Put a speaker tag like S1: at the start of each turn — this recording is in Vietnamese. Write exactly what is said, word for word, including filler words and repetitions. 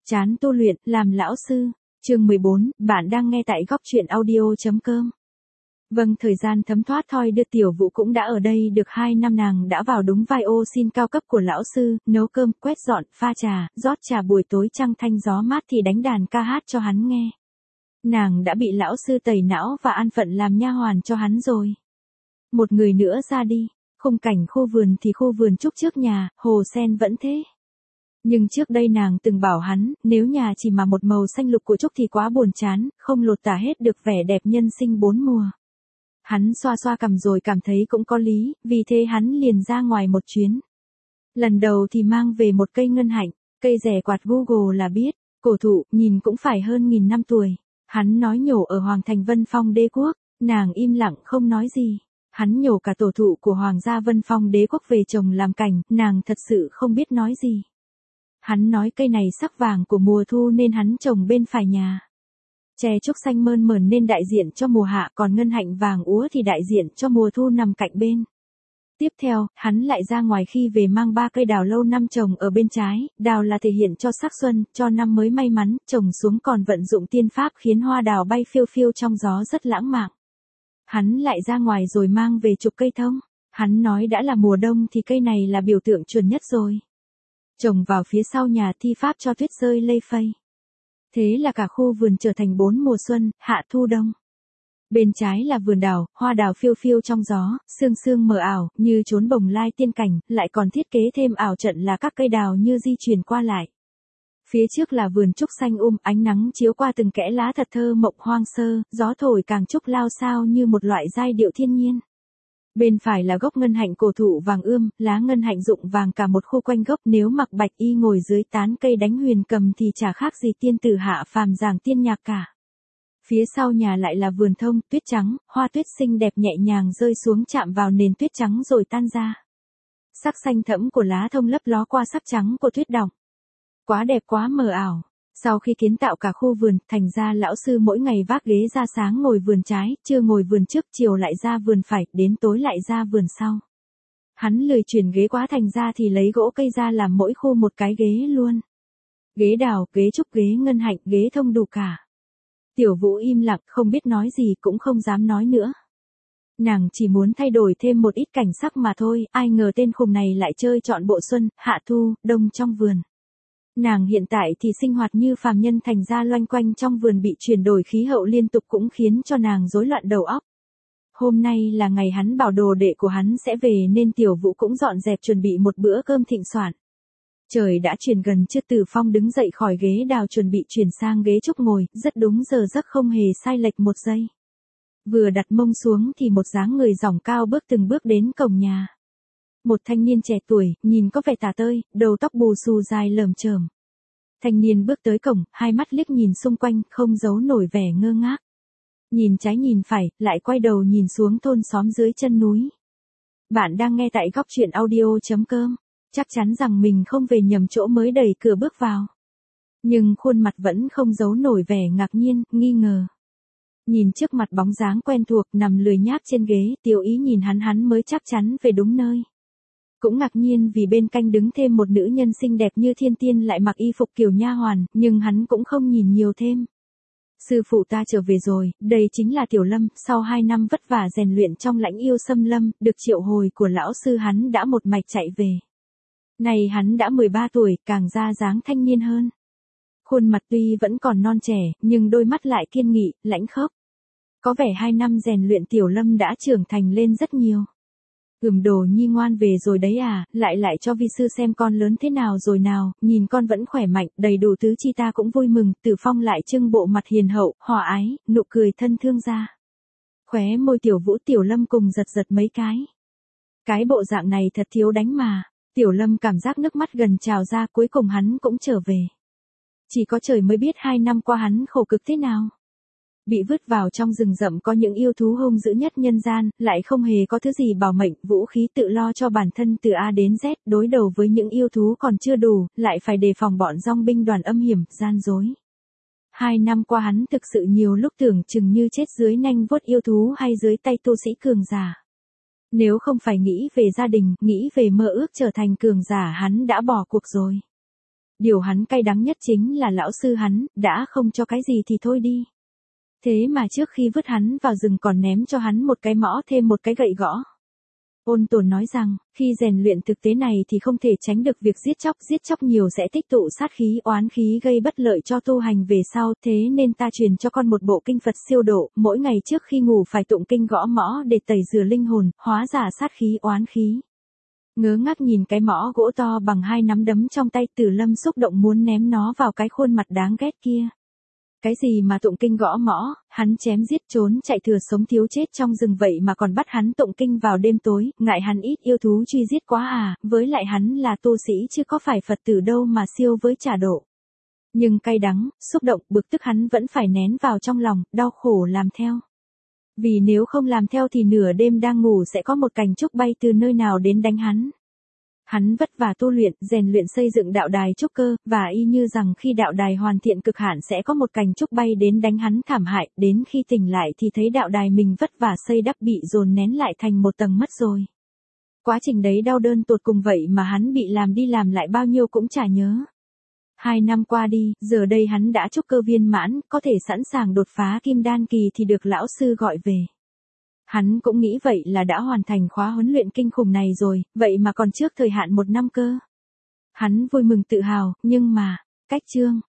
S1: Chán tu luyện, làm lão sư. Chương mười bốn, bạn đang nghe tại góc truyện audio chấm com. Vâng, thời gian thấm thoát thoi đưa Tiểu Vũ cũng đã ở đây được hai năm, nàng đã vào đúng vai ô xin cao cấp của lão sư, nấu cơm, quét dọn, pha trà, rót trà buổi tối trăng thanh gió mát thì đánh đàn ca hát cho hắn nghe. Nàng đã bị lão sư tẩy não và an phận làm nha hoàn cho hắn rồi. Một người nữa ra đi, khung cảnh khu vườn thì khu vườn trúc trước nhà, hồ sen vẫn thế. Nhưng trước đây nàng từng bảo hắn, nếu nhà chỉ mà một màu xanh lục của trúc thì quá buồn chán, không lột tả hết được vẻ đẹp nhân sinh bốn mùa. Hắn xoa xoa cằm rồi cảm thấy cũng có lý, vì thế hắn liền ra ngoài một chuyến. Lần đầu thì mang về một cây ngân hạnh, cây rẻ quạt Google là biết, cổ thụ, nhìn cũng phải hơn nghìn năm tuổi. Hắn nói nhổ ở Hoàng Thành Vân Phong Đế Quốc, nàng im lặng không nói gì. Hắn nhổ cả tổ thụ của Hoàng gia Vân Phong Đế Quốc về trồng làm cảnh, nàng thật sự không biết nói gì. Hắn nói cây này sắc vàng của mùa thu nên hắn trồng bên phải nhà. Tre trúc xanh mơn mởn nên đại diện cho mùa hạ, còn ngân hạnh vàng úa thì đại diện cho mùa thu nằm cạnh bên. Tiếp theo, hắn lại ra ngoài khi về mang ba cây đào lâu năm trồng ở bên trái, đào là thể hiện cho sắc xuân, cho năm mới may mắn, trồng xuống còn vận dụng tiên pháp khiến hoa đào bay phiêu phiêu trong gió rất lãng mạn. Hắn lại ra ngoài rồi mang về chục cây thông, hắn nói đã là mùa đông thì cây này là biểu tượng chuẩn nhất rồi. Trồng vào phía sau nhà thi pháp cho tuyết rơi lây phây. Thế là cả khu vườn trở thành bốn mùa xuân, hạ thu đông. Bên trái là vườn đào, hoa đào phiêu phiêu trong gió, sương sương mờ ảo, như trốn bồng lai tiên cảnh, lại còn thiết kế thêm ảo trận là các cây đào như di chuyển qua lại. Phía trước là vườn trúc xanh um, ánh nắng chiếu qua từng kẽ lá thật thơ mộng hoang sơ, gió thổi càng trúc lao sao như một loại giai điệu thiên nhiên. Bên phải là gốc ngân hạnh cổ thụ vàng ươm, lá ngân hạnh rụng vàng cả một khu quanh gốc, nếu mặc bạch y ngồi dưới tán cây đánh huyền cầm thì chả khác gì tiên tử hạ phàm giảng tiên nhạc cả. Phía sau nhà lại là vườn thông, tuyết trắng, hoa tuyết xinh đẹp nhẹ nhàng rơi xuống chạm vào nền tuyết trắng rồi tan ra. Sắc xanh thẫm của lá thông lấp ló qua sắc trắng của tuyết đọng. Quá đẹp quá mờ ảo. Sau khi kiến tạo cả khu vườn, thành ra lão sư mỗi ngày vác ghế ra, sáng ngồi vườn trái, trưa ngồi vườn trước, chiều lại ra vườn phải, đến tối lại ra vườn sau. Hắn lười chuyển ghế quá thành ra thì lấy gỗ cây ra làm mỗi khu một cái ghế luôn. Ghế đào, ghế trúc, ghế ngân hạnh, ghế thông đủ cả. Tiểu Vũ im lặng, không biết nói gì cũng không dám nói nữa. Nàng chỉ muốn thay đổi thêm một ít cảnh sắc mà thôi, ai ngờ tên khùng này lại chơi trọn bộ xuân, hạ thu, đông trong vườn. Nàng hiện tại thì sinh hoạt như phàm nhân, thành ra loanh quanh trong vườn bị chuyển đổi khí hậu liên tục cũng khiến cho nàng rối loạn đầu óc. Hôm nay là ngày hắn bảo đồ đệ của hắn sẽ về nên Tiểu Vũ cũng dọn dẹp chuẩn bị một bữa cơm thịnh soạn. Trời đã chuyển gần trưa, Từ Phong đứng dậy khỏi ghế đào chuẩn bị chuyển sang ghế trúc ngồi, rất đúng giờ giấc không hề sai lệch một giây. Vừa đặt mông xuống thì một dáng người dỏng cao bước từng bước đến cổng nhà. Một thanh niên trẻ tuổi, nhìn có vẻ tả tơi, đầu tóc bù xù dài lởm chởm. Thanh niên bước tới cổng, hai mắt liếc nhìn xung quanh, không giấu nổi vẻ ngơ ngác. Nhìn trái nhìn phải, lại quay đầu nhìn xuống thôn xóm dưới chân núi. Bạn đang nghe tại góc truyện audio chấm com. Chắc chắn rằng mình không về nhầm chỗ mới đẩy cửa bước vào. Nhưng khuôn mặt vẫn không giấu nổi vẻ ngạc nhiên, nghi ngờ. Nhìn trước mặt bóng dáng quen thuộc nằm lười nhác trên ghế, Tiểu Ý nhìn hắn hắn mới chắc chắn về đúng nơi. Cũng ngạc nhiên vì bên cạnh đứng thêm một nữ nhân xinh đẹp như thiên tiên lại mặc y phục kiểu nha hoàn, nhưng hắn cũng không nhìn nhiều thêm. Sư phụ ta trở về rồi, đây chính là Tiểu Lâm, sau hai năm vất vả rèn luyện trong lãnh yêu xâm lâm, được triệu hồi của lão sư hắn đã một mạch chạy về. Này hắn đã mười ba tuổi, càng ra dáng thanh niên hơn. Khuôn mặt tuy vẫn còn non trẻ, nhưng đôi mắt lại kiên nghị, lãnh khốc. Có vẻ hai năm rèn luyện Tiểu Lâm đã trưởng thành lên rất nhiều. Ừm, Đồ Nhi ngoan về rồi đấy à, lại lại cho vi sư xem con lớn thế nào rồi nào, nhìn con vẫn khỏe mạnh, đầy đủ tứ chi ta cũng vui mừng. Từ Phong lại trưng bộ mặt hiền hậu, hòa ái, nụ cười thân thương ra. Khóe môi Tiểu Vũ Tiểu Lâm cùng giật giật mấy cái. Cái bộ dạng này thật thiếu đánh mà. Tiểu Lâm cảm giác nước mắt gần trào ra, cuối cùng hắn cũng trở về. Chỉ có trời mới biết hai năm qua hắn khổ cực thế nào. Bị vứt vào trong rừng rậm có những yêu thú hung dữ nhất nhân gian, lại không hề có thứ gì bảo mệnh, vũ khí tự lo cho bản thân từ A đến Z, đối đầu với những yêu thú còn chưa đủ, lại phải đề phòng bọn dong binh đoàn âm hiểm, gian dối. Hai năm qua hắn thực sự nhiều lúc tưởng chừng như chết dưới nanh vuốt yêu thú hay dưới tay tu sĩ cường giả. Nếu không phải nghĩ về gia đình, nghĩ về mơ ước trở thành cường giả hắn đã bỏ cuộc rồi. Điều hắn cay đắng nhất chính là lão sư hắn, đã không cho cái gì thì thôi đi. Thế mà trước khi vứt hắn vào rừng còn ném cho hắn một cái mõ thêm một cái gậy gõ. Ôn Tồn nói rằng, khi rèn luyện thực tế này thì không thể tránh được việc giết chóc, giết chóc nhiều sẽ tích tụ sát khí, oán khí gây bất lợi cho tu hành về sau, thế nên ta truyền cho con một bộ kinh Phật siêu độ, mỗi ngày trước khi ngủ phải tụng kinh gõ mõ để tẩy rửa linh hồn, hóa giải sát khí, oán khí. Ngớ ngác nhìn cái mõ gỗ to bằng hai nắm đấm trong tay, Tử Lâm xúc động muốn ném nó vào cái khuôn mặt đáng ghét kia. Cái gì mà tụng kinh gõ mõ, hắn chém giết trốn chạy thừa sống thiếu chết trong rừng vậy mà còn bắt hắn tụng kinh vào đêm tối, ngại hắn ít yêu thú truy giết quá à, với lại hắn là tu sĩ chứ có phải Phật tử đâu mà siêu với trả độ. Nhưng cay đắng, xúc động, bực tức hắn vẫn phải nén vào trong lòng, đau khổ làm theo. Vì nếu không làm theo thì nửa đêm đang ngủ sẽ có một cành trúc bay từ nơi nào đến đánh hắn. Hắn vất vả tu luyện, rèn luyện xây dựng đạo đài trúc cơ, và y như rằng khi đạo đài hoàn thiện cực hạn sẽ có một cành trúc bay đến đánh hắn thảm hại, đến khi tỉnh lại thì thấy đạo đài mình vất vả xây đắp bị dồn nén lại thành một tầng mất rồi. Quá trình đấy đau đớn tột cùng vậy mà hắn bị làm đi làm lại bao nhiêu cũng chả nhớ. Hai năm qua đi, giờ đây hắn đã trúc cơ viên mãn, có thể sẵn sàng đột phá kim đan kỳ thì được lão sư gọi về. Hắn cũng nghĩ vậy là đã hoàn thành khóa huấn luyện kinh khủng này rồi, vậy mà còn trước thời hạn một năm cơ. Hắn vui mừng tự hào, nhưng mà, cách chương.